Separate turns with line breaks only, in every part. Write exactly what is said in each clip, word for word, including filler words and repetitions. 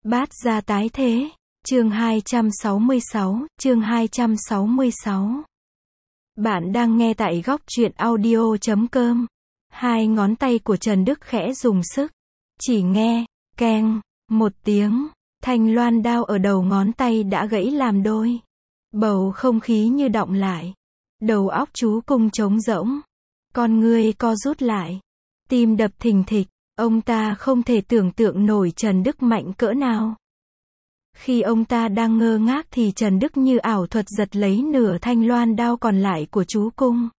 Bát gia tái thế, chương hai trăm sáu mươi sáu, chương hai trăm sáu mươi sáu. Bạn đang nghe tại góc truyện audio chấm com. Hai ngón tay của Trần Đức khẽ dùng sức. Chỉ nghe, keng, một tiếng, thanh loan đao ở đầu ngón tay đã gãy làm đôi. Bầu không khí như đọng lại. Đầu óc chú Cung trống rỗng. Con ngươi co rút lại. Tim đập thình thịch. Ông ta không thể tưởng tượng nổi Trần Đức mạnh cỡ nào. Khi ông ta đang ngơ ngác thì Trần Đức như ảo thuật giật lấy nửa thanh loan đao còn lại của chú Cung.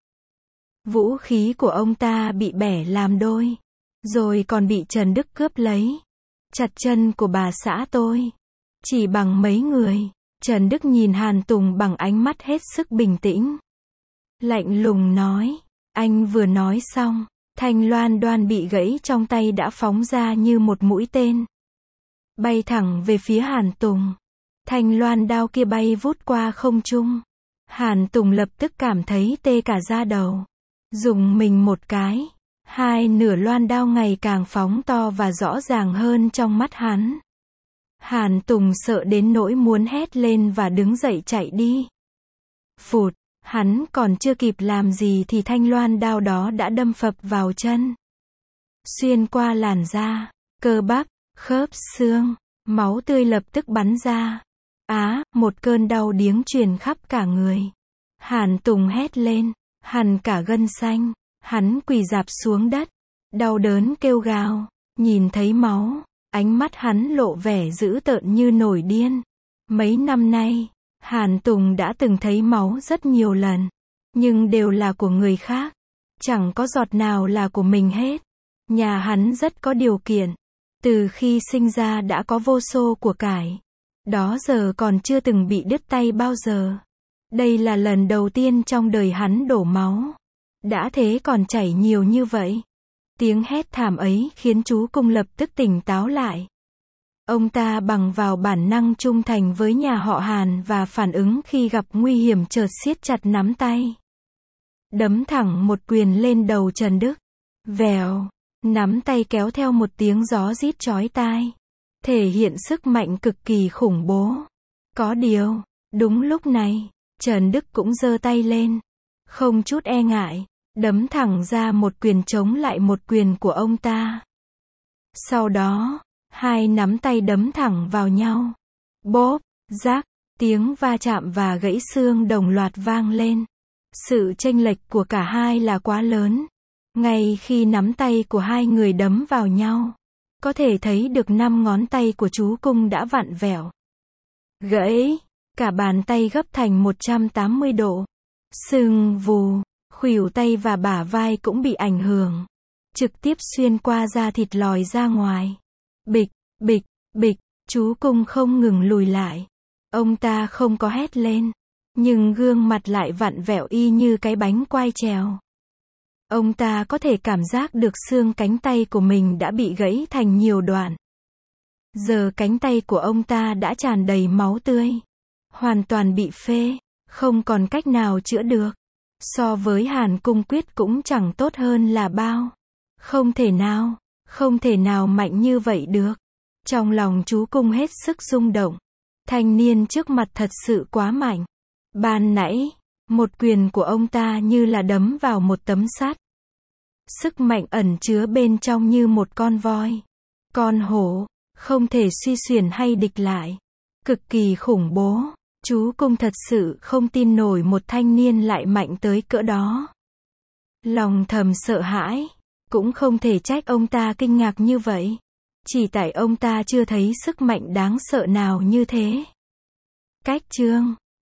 Vũ khí của ông ta bị bẻ làm đôi. Rồi còn bị Trần Đức cướp lấy. Chặt chân của bà xã tôi. Chỉ bằng mấy người. Trần Đức nhìn Hàn Tùng bằng ánh mắt hết sức bình tĩnh. Lạnh lùng nói. Anh vừa nói xong. Thanh loan đoan bị gãy trong tay đã phóng ra như một mũi tên. Bay thẳng về phía Hàn Tùng. Thanh loan đao kia bay vút qua không trung. Hàn Tùng lập tức cảm thấy tê cả da đầu. Dùng mình một cái. Hai nửa loan đao ngày càng phóng to và rõ ràng hơn trong mắt hắn. Hàn Tùng sợ đến nỗi muốn hét lên và đứng dậy chạy đi. Phụt. Hắn còn chưa kịp làm gì thì thanh loan đao đó đã đâm phập vào chân. Xuyên qua làn da, cơ bắp, khớp xương, máu tươi lập tức bắn ra. Á, một cơn đau điếng truyền khắp cả người. Hàn Tùng hét lên, hằn cả gân xanh. Hắn quỳ rạp xuống đất, đau đớn kêu gào. Nhìn thấy máu, ánh mắt hắn lộ vẻ dữ tợn như nổi điên. Mấy năm nay, Hàn Tùng đã từng thấy máu rất nhiều lần, nhưng đều là của người khác, chẳng có giọt nào là của mình hết. Nhà hắn rất có điều kiện, từ khi sinh ra đã có vô số của cải, đó giờ còn chưa từng bị đứt tay bao giờ. Đây là lần đầu tiên trong đời hắn đổ máu, đã thế còn chảy nhiều như vậy. Tiếng hét thảm ấy khiến chú Cung lập tức tỉnh táo lại. Ông ta bằng vào bản năng trung thành với nhà họ Hàn và phản ứng khi gặp nguy hiểm chợt siết chặt nắm tay. Đấm thẳng một quyền lên đầu Trần Đức. Vèo, nắm tay kéo theo một tiếng gió rít chói tai. Thể hiện sức mạnh cực kỳ khủng bố. Có điều, đúng lúc này, Trần Đức cũng giơ tay lên. Không chút e ngại, đấm thẳng ra một quyền chống lại một quyền của ông ta. Sau đó, hai nắm tay đấm thẳng vào nhau. Bốp, rác, tiếng va chạm và gãy xương đồng loạt vang lên. Sự chênh lệch của cả hai là quá lớn. Ngay khi nắm tay của hai người đấm vào nhau, có thể thấy được năm ngón tay của chú Cung đã vặn vẹo. Gãy, cả bàn tay gấp thành một trăm tám mươi độ. Sưng vù, khuỷu tay và bả vai cũng bị ảnh hưởng. Trực tiếp xuyên qua da thịt lòi ra ngoài. Bịch, bịch, bịch, chú Cung không ngừng lùi lại. Ông ta không có hét lên, nhưng gương mặt lại vặn vẹo y như cái bánh quai trèo. Ông ta có thể cảm giác được xương cánh tay của mình đã bị gãy thành nhiều đoạn. Giờ cánh tay của ông ta đã tràn đầy máu tươi. Hoàn toàn bị phê, không còn cách nào chữa được. So với Hàn Cung Quyết cũng chẳng tốt hơn là bao. Không thể nào. Không thể nào mạnh như vậy được. Trong lòng chú Cung hết sức rung động. Thanh niên trước mặt thật sự quá mạnh. Ban nãy, một quyền của ông ta như là đấm vào một tấm sắt. Sức mạnh ẩn chứa bên trong như một con voi, con hổ, không thể suy xuyển hay địch lại. Cực kỳ khủng bố. Chú Cung thật sự không tin nổi một thanh niên lại mạnh tới cỡ đó. Lòng thầm sợ hãi. Cũng không thể trách ông ta kinh ngạc như vậy. Chỉ tại ông ta chưa thấy sức mạnh đáng sợ nào như thế. Cách chương